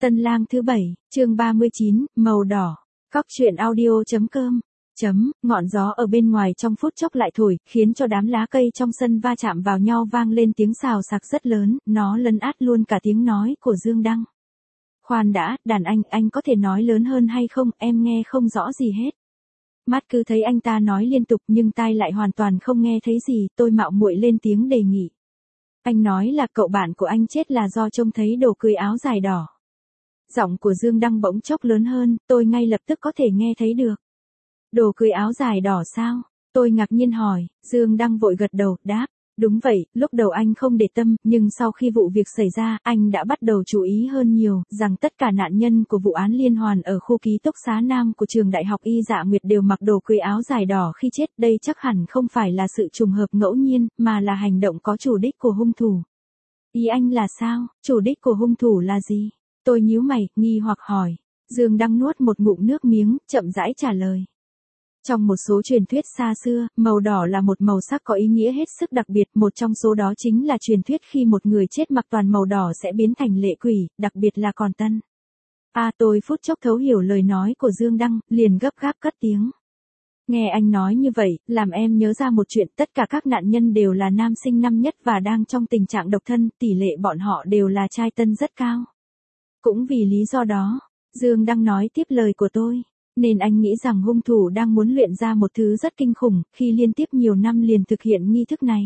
Tân lang thứ 7, chương 39, màu đỏ. Cóc truyện audio.com. Ngọn gió ở bên ngoài trong phút chốc lại thổi, khiến cho đám lá cây trong sân va chạm vào nhau vang lên tiếng xào xạc rất lớn, nó lấn át luôn cả tiếng nói của Dương Đăng. Khoan đã, đàn anh có thể nói lớn hơn hay không, em nghe không rõ gì hết. Mắt cứ thấy anh ta nói liên tục nhưng tai lại hoàn toàn không nghe thấy gì, tôi mạo muội lên tiếng đề nghị. Anh nói là cậu bạn của anh chết là do trông thấy đồ cưới áo dài đỏ. Giọng của Dương Đăng bỗng chốc lớn hơn, tôi ngay lập tức có thể nghe thấy được. Đồ cưới áo dài đỏ sao? Tôi ngạc nhiên hỏi, Dương Đăng vội gật đầu, đáp. Đúng vậy, lúc đầu anh không để tâm, nhưng sau khi vụ việc xảy ra, anh đã bắt đầu chú ý hơn nhiều, rằng tất cả nạn nhân của vụ án liên hoàn ở khu ký túc xá Nam của trường Đại học Y Dạ Nguyệt đều mặc đồ cưới áo dài đỏ khi chết. Đây chắc hẳn không phải là sự trùng hợp ngẫu nhiên, mà là hành động có chủ đích của hung thủ. Ý anh là sao? Chủ đích của hung thủ là gì? Tôi nhíu mày, nghi hoặc hỏi. Dương Đăng nuốt một ngụm nước miếng, chậm rãi trả lời. Trong một số truyền thuyết xa xưa, màu đỏ là một màu sắc có ý nghĩa hết sức đặc biệt, một trong số đó chính là truyền thuyết khi một người chết mặc toàn màu đỏ sẽ biến thành lệ quỷ, đặc biệt là còn tân. Tôi phút chốc thấu hiểu lời nói của Dương Đăng, liền gấp gáp cất tiếng. Nghe anh nói như vậy, làm em nhớ ra một chuyện, tất cả các nạn nhân đều là nam sinh năm nhất và đang trong tình trạng độc thân, tỷ lệ bọn họ đều là trai tân rất cao. Cũng vì lý do đó, Dương Đăng nói tiếp lời của tôi. Nên anh nghĩ rằng hung thủ đang muốn luyện ra một thứ rất kinh khủng, khi liên tiếp nhiều năm liền thực hiện nghi thức này.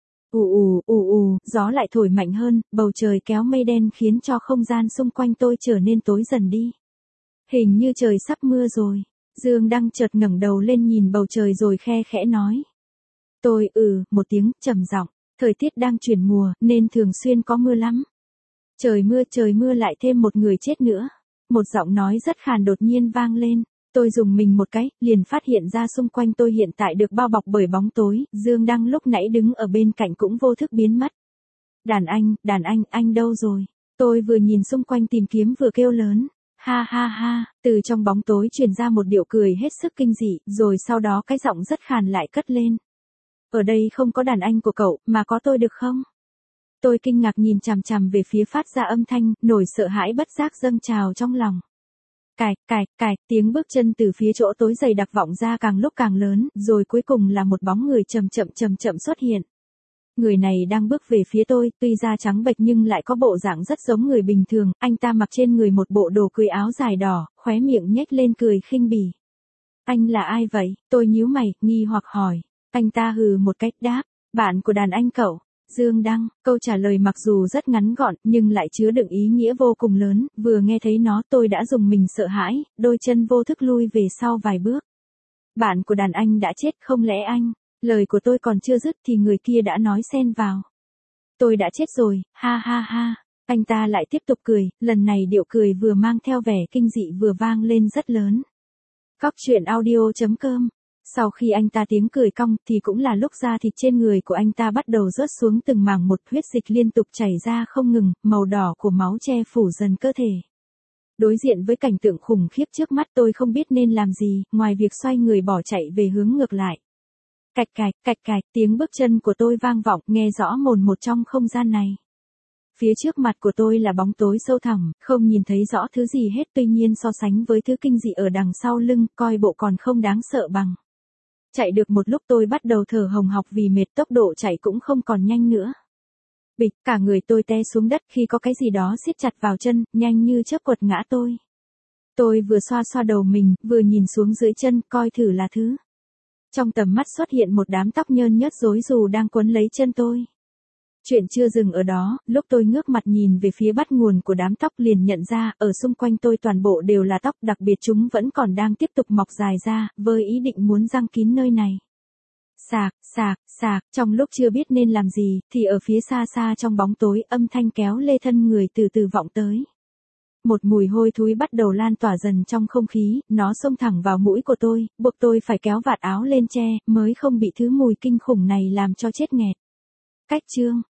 Gió lại thổi mạnh hơn, bầu trời kéo mây đen khiến cho không gian xung quanh tôi trở nên tối dần đi. Hình như trời sắp mưa rồi. Dương Đăng chợt ngẩng đầu lên nhìn bầu trời rồi khe khẽ nói. Tôi một tiếng, trầm giọng. Thời tiết đang chuyển mùa, nên thường xuyên có mưa lắm. Trời mưa lại thêm một người chết nữa. Một giọng nói rất khàn đột nhiên vang lên, tôi rùng mình một cái, liền phát hiện ra xung quanh tôi hiện tại được bao bọc bởi bóng tối, Dương Đăng lúc nãy đứng ở bên cạnh cũng vô thức biến mất. Đàn anh đâu rồi? Tôi vừa nhìn xung quanh tìm kiếm vừa kêu lớn, ha, từ trong bóng tối truyền ra một điệu cười hết sức kinh dị, rồi sau đó cái giọng rất khàn lại cất lên. Ở đây không có đàn anh của cậu, mà có tôi được không? Tôi kinh ngạc nhìn chằm chằm về phía phát ra âm thanh, nỗi sợ hãi bất giác dâng trào trong lòng. Cài, tiếng bước chân từ phía chỗ tối dày đặc vọng ra càng lúc càng lớn, rồi cuối cùng là một bóng người chậm chậm xuất hiện. Người này đang bước về phía tôi, tuy da trắng bệch nhưng lại có bộ dạng rất giống người bình thường, anh ta mặc trên người một bộ đồ cưới áo dài đỏ, khóe miệng nhếch lên cười khinh bỉ. Anh là ai vậy? Tôi nhíu mày, nghi hoặc hỏi. Anh ta hừ một cách đáp, bạn của đàn anh cậu. Dương Đăng, câu trả lời mặc dù rất ngắn gọn, nhưng lại chứa đựng ý nghĩa vô cùng lớn, vừa nghe thấy nó tôi đã rùng mình sợ hãi, đôi chân vô thức lui về sau vài bước. Bạn của đàn anh đã chết, không lẽ anh? Lời của tôi còn chưa dứt thì người kia đã nói xen vào. Tôi đã chết rồi, ha. Anh ta lại tiếp tục cười, lần này điệu cười vừa mang theo vẻ kinh dị vừa vang lên rất lớn. Cóc truyện audio.com. Sau khi anh ta tiếng cười cong thì cũng là lúc da thịt trên người của anh ta bắt đầu rớt xuống từng mảng một, huyết dịch liên tục chảy ra không ngừng, màu đỏ của máu che phủ dần cơ thể. Đối diện với cảnh tượng khủng khiếp trước mắt tôi không biết nên làm gì, ngoài việc xoay người bỏ chạy về hướng ngược lại. Cạch, tiếng bước chân của tôi vang vọng, nghe rõ mồn một trong không gian này. Phía trước mặt của tôi là bóng tối sâu thẳm, không nhìn thấy rõ thứ gì hết, tuy nhiên so sánh với thứ kinh dị ở đằng sau lưng, coi bộ còn không đáng sợ bằng. Chạy được một lúc tôi bắt đầu thở hồng hộc vì mệt, tốc độ chạy cũng không còn nhanh nữa. Bịch, cả người tôi té xuống đất khi có cái gì đó siết chặt vào chân, nhanh như chớp quật ngã tôi. Tôi vừa xoa đầu mình, vừa nhìn xuống dưới chân, coi thử là thứ. Trong tầm mắt xuất hiện một đám tóc nhơn nhớt rối rù đang quấn lấy chân tôi. Chuyện chưa dừng ở đó, lúc tôi ngước mặt nhìn về phía bắt nguồn của đám tóc liền nhận ra, ở xung quanh tôi toàn bộ đều là tóc, đặc biệt chúng vẫn còn đang tiếp tục mọc dài ra, với ý định muốn giăng kín nơi này. Sạc, trong lúc chưa biết nên làm gì, thì ở phía xa trong bóng tối, âm thanh kéo lê thân người từ từ vọng tới. Một mùi hôi thối bắt đầu lan tỏa dần trong không khí, nó xông thẳng vào mũi của tôi, buộc tôi phải kéo vạt áo lên che, mới không bị thứ mùi kinh khủng này làm cho chết nghẹt. Cách chương,